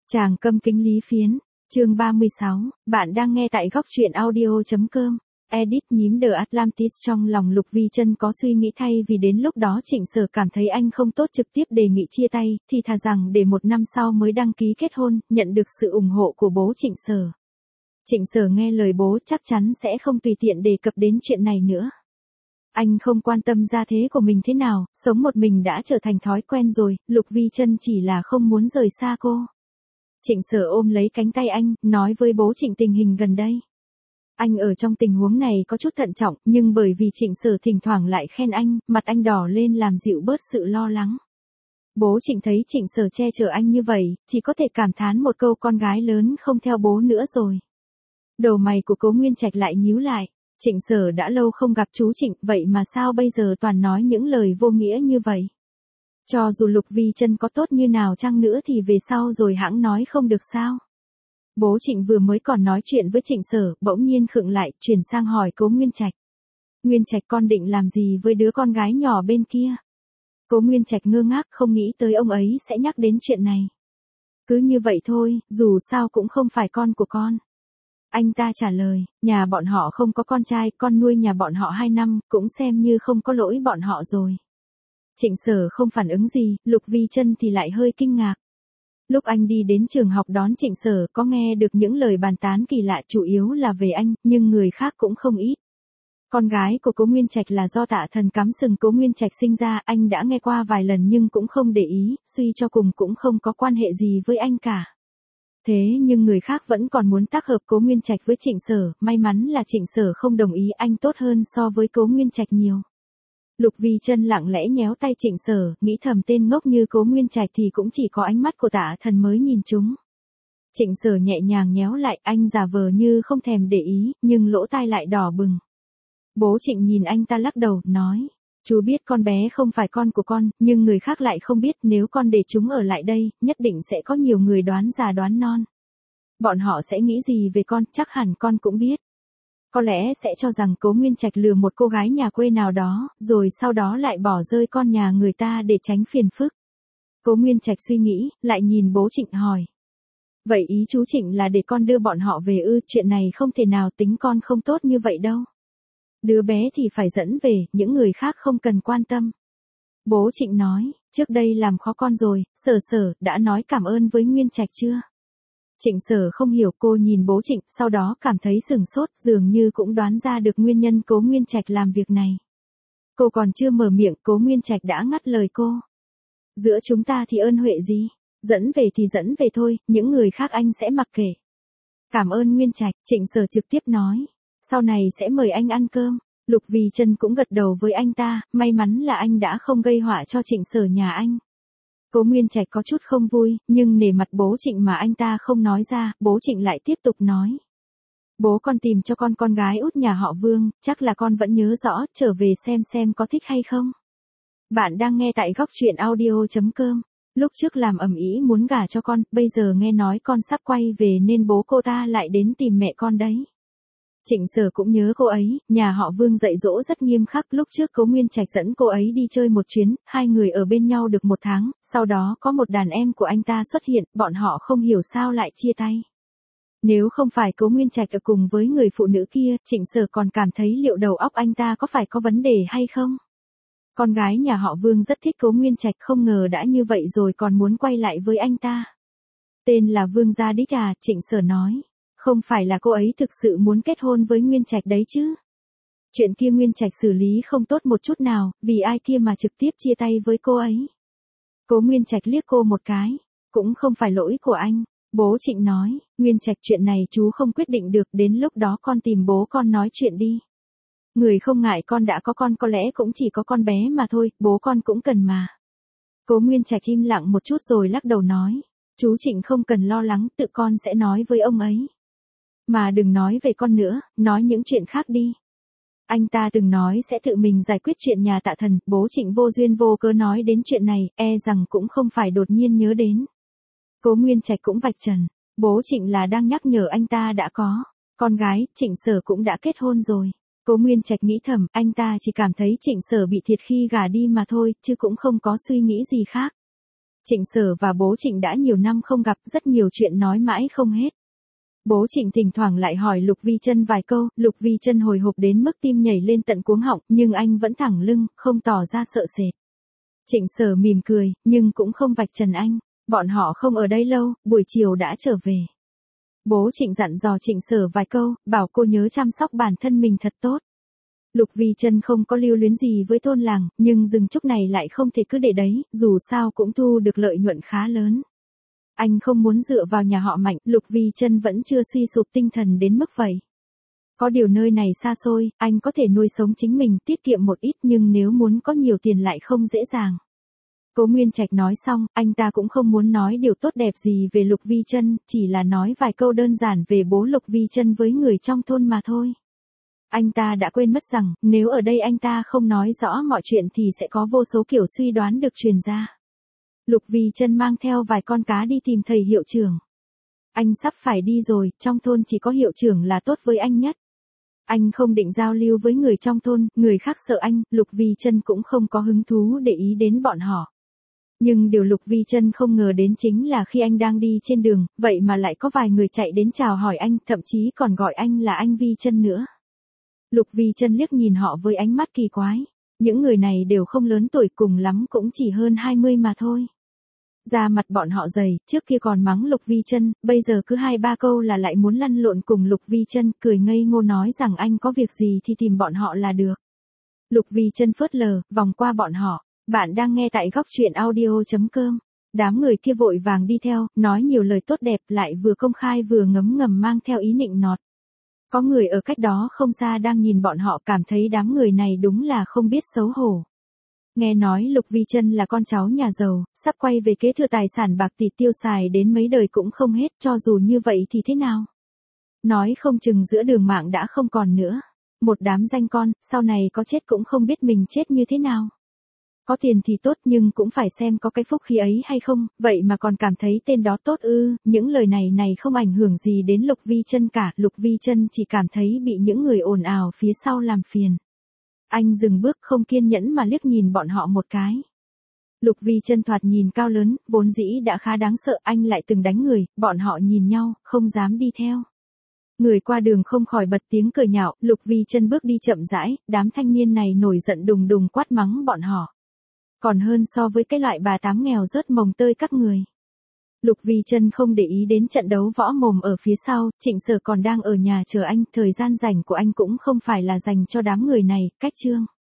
Tràng câm kính Lý Phiến, chương 36, bạn đang nghe tại góc truyện audio.com. Edit nhím The Atlantis. Trong lòng Lục Vi Trân có suy nghĩ thay vì đến lúc đó Trịnh Sở cảm thấy anh không tốt trực tiếp đề nghị chia tay, thì thà rằng để một năm sau mới đăng ký kết hôn, nhận được sự ủng hộ của bố Trịnh Sở. Trịnh Sở nghe lời bố chắc chắn sẽ không tùy tiện đề cập đến chuyện này nữa. Anh không quan tâm gia thế của mình thế nào, sống một mình đã trở thành thói quen rồi, Lục Vi Trân chỉ là không muốn rời xa cô. Trịnh Sở ôm lấy cánh tay anh, nói với bố Trịnh tình hình gần đây. Anh ở trong tình huống này có chút thận trọng, nhưng bởi vì Trịnh Sở thỉnh thoảng lại khen anh, mặt anh đỏ lên làm dịu bớt sự lo lắng. Bố Trịnh thấy Trịnh Sở che chở anh như vậy, chỉ có thể cảm thán một câu con gái lớn không theo bố nữa rồi. Đầu mày của Cố Nguyên Trạch lại nhíu lại. Trịnh Sở đã lâu không gặp chú Trịnh, vậy mà sao bây giờ toàn nói những lời vô nghĩa như vậy? Cho dù Lục Vi Trân có tốt như nào chăng nữa thì về sau rồi hãng nói không được sao? Bố Trịnh vừa mới còn nói chuyện với Trịnh Sở, bỗng nhiên khựng lại, chuyển sang hỏi Cố Nguyên Trạch. Nguyên Trạch, con định làm gì với đứa con gái nhỏ bên kia? Cố Nguyên Trạch ngơ ngác, không nghĩ tới ông ấy sẽ nhắc đến chuyện này. Cứ như vậy thôi, dù sao cũng không phải con của con. Anh ta trả lời, nhà bọn họ không có con trai, con nuôi nhà bọn họ 2 năm, cũng xem như không có lỗi bọn họ rồi. Trịnh Sở không phản ứng gì, Lục Vi Trân thì lại hơi kinh ngạc. Lúc anh đi đến trường học đón Trịnh Sở có nghe được những lời bàn tán kỳ lạ chủ yếu là về anh, nhưng người khác cũng không ít. Con gái của Cố Nguyên Trạch là do Tạ Thần cắm sừng Cố Nguyên Trạch sinh ra, anh đã nghe qua vài lần nhưng cũng không để ý, suy cho cùng cũng không có quan hệ gì với anh cả. Thế nhưng người khác vẫn còn muốn tác hợp Cố Nguyên Trạch với Trịnh Sở, may mắn là Trịnh Sở không đồng ý, anh tốt hơn so với Cố Nguyên Trạch nhiều. Lục Vi Trân lặng lẽ nhéo tay Trịnh Sở, nghĩ thầm tên ngốc như Cố Nguyên Trạch thì cũng chỉ có ánh mắt của Tạ Thần mới nhìn chúng. Trịnh Sở nhẹ nhàng nhéo lại, anh giả vờ như không thèm để ý, nhưng lỗ tai lại đỏ bừng. Bố Trịnh nhìn anh ta lắc đầu, nói, chú biết con bé không phải con của con, nhưng người khác lại không biết, nếu con để chúng ở lại đây, nhất định sẽ có nhiều người đoán già đoán non. Bọn họ sẽ nghĩ gì về con, chắc hẳn con cũng biết. Có lẽ sẽ cho rằng Cố Nguyên Trạch lừa một cô gái nhà quê nào đó, rồi sau đó lại bỏ rơi con nhà người ta để tránh phiền phức. Cố Nguyên Trạch suy nghĩ, lại nhìn bố Trịnh hỏi. Vậy ý chú Trịnh là để con đưa bọn họ về ư? Chuyện này không thể nào, tính con không tốt như vậy đâu. Đứa bé thì phải dẫn về, những người khác không cần quan tâm. Bố Trịnh nói, trước đây làm khó con rồi, Sở đã nói cảm ơn với Nguyên Trạch chưa? Trịnh Sở không hiểu, cô nhìn bố Trịnh, sau đó cảm thấy sửng sốt, dường như cũng đoán ra được nguyên nhân Cố Nguyên Trạch làm việc này. Cô còn chưa mở miệng, Cố Nguyên Trạch đã ngắt lời cô. Giữa chúng ta thì ơn huệ gì? Dẫn về thì dẫn về thôi, những người khác anh sẽ mặc kệ. Cảm ơn Nguyên Trạch, Trịnh Sở trực tiếp nói. Sau này sẽ mời anh ăn cơm. Lục Vi Trân cũng gật đầu với anh ta, may mắn là anh đã không gây họa cho Trịnh Sở nhà anh. Cố Nguyên Trạch có chút không vui, nhưng nể mặt bố Trịnh mà anh ta không nói ra, bố Trịnh lại tiếp tục nói. Bố con tìm cho con gái út nhà họ Vương, chắc là con vẫn nhớ rõ, trở về xem có thích hay không. Bạn đang nghe tại góc truyện audio.com. Lúc trước làm ầm ĩ muốn gả cho con, bây giờ nghe nói con sắp quay về nên bố cô ta lại đến tìm mẹ con đấy. Trịnh Sở cũng nhớ cô ấy, nhà họ Vương dạy dỗ rất nghiêm khắc, lúc trước Cố Nguyên Trạch dẫn cô ấy đi chơi một chuyến, hai người ở bên nhau được 1 tháng, sau đó có một đàn em của anh ta xuất hiện, bọn họ không hiểu sao lại chia tay. Nếu không phải Cố Nguyên Trạch ở cùng với người phụ nữ kia, Trịnh Sở còn cảm thấy liệu đầu óc anh ta có phải có vấn đề hay không. Con gái nhà họ Vương rất thích Cố Nguyên Trạch, không ngờ đã như vậy rồi còn muốn quay lại với anh ta. Tên là Vương Gia Đích à? Trịnh Sở nói. Không phải là cô ấy thực sự muốn kết hôn với Nguyên Trạch đấy chứ. Chuyện kia Nguyên Trạch xử lý không tốt một chút nào, vì ai kia mà trực tiếp chia tay với cô ấy. Cố Nguyên Trạch liếc cô một cái. Cũng không phải lỗi của anh. Bố Trịnh nói, Nguyên Trạch chuyện này chú không quyết định được, đến lúc đó con tìm bố con nói chuyện đi. Người không ngại con đã có con, có lẽ cũng chỉ có con bé mà thôi, bố con cũng cần mà. Cố Nguyên Trạch im lặng một chút rồi lắc đầu nói, chú Trịnh không cần lo lắng, tự con sẽ nói với ông ấy. Mà đừng nói về con nữa, nói những chuyện khác đi. Anh ta từng nói sẽ tự mình giải quyết chuyện nhà Tạ Thần, bố Trịnh vô duyên vô cớ nói đến chuyện này, e rằng cũng không phải đột nhiên nhớ đến. Cố Nguyên Trạch cũng vạch trần, bố Trịnh là đang nhắc nhở anh ta đã có con gái, Trịnh Sở cũng đã kết hôn rồi. Cố Nguyên Trạch nghĩ thầm, anh ta chỉ cảm thấy Trịnh Sở bị thiệt khi gả đi mà thôi, chứ cũng không có suy nghĩ gì khác. Trịnh Sở và bố Trịnh đã nhiều năm không gặp, rất nhiều chuyện nói mãi không hết. Bố Trịnh thỉnh thoảng lại hỏi Lục Vi Trân vài câu, Lục Vi Trân hồi hộp đến mức tim nhảy lên tận cuống họng, nhưng anh vẫn thẳng lưng, không tỏ ra sợ sệt. Trịnh Sở mỉm cười, nhưng cũng không vạch trần anh. Bọn họ không ở đây lâu, buổi chiều đã trở về. Bố Trịnh dặn dò Trịnh Sở vài câu, bảo cô nhớ chăm sóc bản thân mình thật tốt. Lục Vi Trân không có lưu luyến gì với thôn làng, nhưng rừng trúc này lại không thể cứ để đấy, dù sao cũng thu được lợi nhuận khá lớn. Anh không muốn dựa vào nhà họ Mạnh, Lục Vi Trân vẫn chưa suy sụp tinh thần đến mức vậy. Có điều nơi này xa xôi, anh có thể nuôi sống chính mình, tiết kiệm một ít, nhưng nếu muốn có nhiều tiền lại không dễ dàng. Cố Nguyên Trạch nói xong, anh ta cũng không muốn nói điều tốt đẹp gì về Lục Vi Trân, chỉ là nói vài câu đơn giản về bố Lục Vi Trân với người trong thôn mà thôi. Anh ta đã quên mất rằng, nếu ở đây anh ta không nói rõ mọi chuyện thì sẽ có vô số kiểu suy đoán được truyền ra. Lục Vi Trân mang theo vài con cá đi tìm thầy hiệu trưởng. Anh sắp phải đi rồi, trong thôn chỉ có hiệu trưởng là tốt với anh nhất. Anh không định giao lưu với người trong thôn, người khác sợ anh, Lục Vi Trân cũng không có hứng thú để ý đến bọn họ. Nhưng điều Lục Vi Trân không ngờ đến chính là khi anh đang đi trên đường, vậy mà lại có vài người chạy đến chào hỏi anh, thậm chí còn gọi anh là anh Vi Trân nữa. Lục Vi Trân liếc nhìn họ với ánh mắt kỳ quái. Những người này đều không lớn tuổi, cùng lắm cũng chỉ hơn 20 mà thôi. Da mặt bọn họ dày, trước kia còn mắng Lục Vi Trân, bây giờ cứ 2-3 câu là lại muốn lăn lộn cùng Lục Vi Trân, cười ngây ngô nói rằng anh có việc gì thì tìm bọn họ là được. Lục Vi Trân phớt lờ, vòng qua bọn họ. Bạn đang nghe tại góc truyện audio.com. Đám người kia vội vàng đi theo, nói nhiều lời tốt đẹp, lại vừa công khai vừa ngấm ngầm mang theo ý nịnh nọt. Có người ở cách đó không xa đang nhìn bọn họ, cảm thấy đám người này đúng là không biết xấu hổ. Nghe nói Lục Vi Trân là con cháu nhà giàu, sắp quay về kế thừa tài sản bạc tỷ, tiêu xài đến mấy đời cũng không hết, cho dù như vậy thì thế nào? Nói không chừng giữa đường mạng đã không còn nữa. Một đám danh con, sau này có chết cũng không biết mình chết như thế nào. Có tiền thì tốt, nhưng cũng phải xem có cái phúc khí ấy hay không, vậy mà còn cảm thấy tên đó tốt ư? Những lời này không ảnh hưởng gì đến Lục Vi Trân cả, Lục Vi Trân chỉ cảm thấy bị những người ồn ào phía sau làm phiền. Anh dừng bước, không kiên nhẫn mà liếc nhìn bọn họ một cái. Lục Vi Trân thoạt nhìn cao lớn, vốn dĩ đã khá đáng sợ, anh lại từng đánh người, bọn họ nhìn nhau, không dám đi theo. Người qua đường không khỏi bật tiếng cười nhạo, Lục Vi Trân bước đi chậm rãi, đám thanh niên này nổi giận đùng đùng quát mắng bọn họ. Còn hơn so với cái loại bà tám nghèo rớt mồng tơi các người. Lục Vi Trân không để ý đến trận đấu võ mồm ở phía sau, Trịnh Sở còn đang ở nhà chờ anh, thời gian rảnh của anh cũng không phải là dành cho đám người này, cách chương.